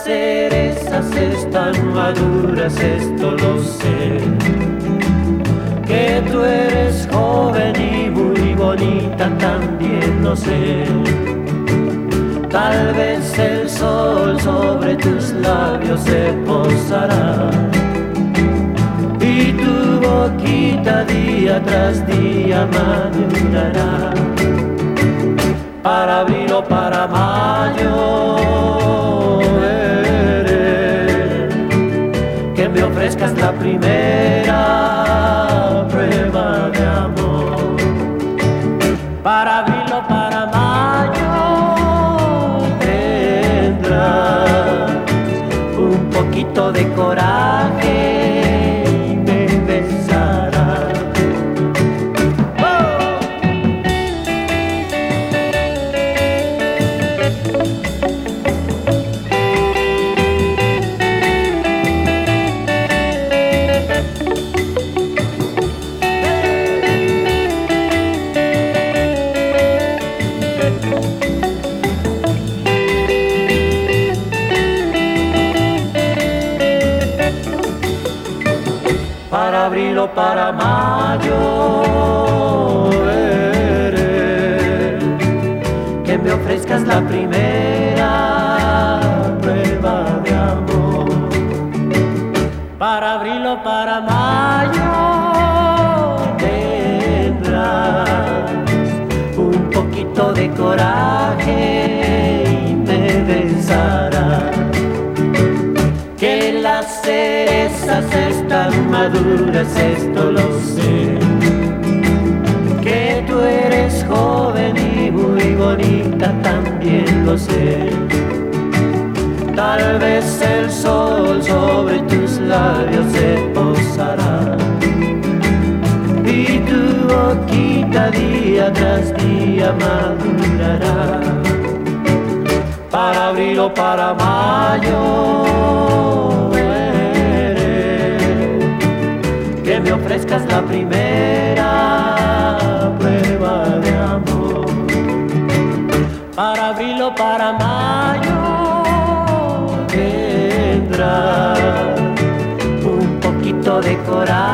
cerezas están maduras, esto lo sé. Que tú eres joven y muy bonita, también lo sé. Tal vez el sol sobre tus labios se posará y tu boquita día tras día madurará. Para abril o para mayo, que me ofrezcas la primera prueba de amor. Para abril o para mayo tendrás un poquito de coraje y me besarás. Para abril o para mayo, que me ofrezcas la primera prueba de amor. Para abril o para mayo tendrás un poquito de coraje y me besarás. Que las cerezas están maduras, esto lo sé. Que tú eres joven y muy bonita, también lo sé. Tal vez el sol sobre tus labios se posará y tu boquita día tras día madurará. Para abril o para mayo, que me ofrezcas la primera prueba de amor. Para abril o para mayo tendrás un poquito de coraje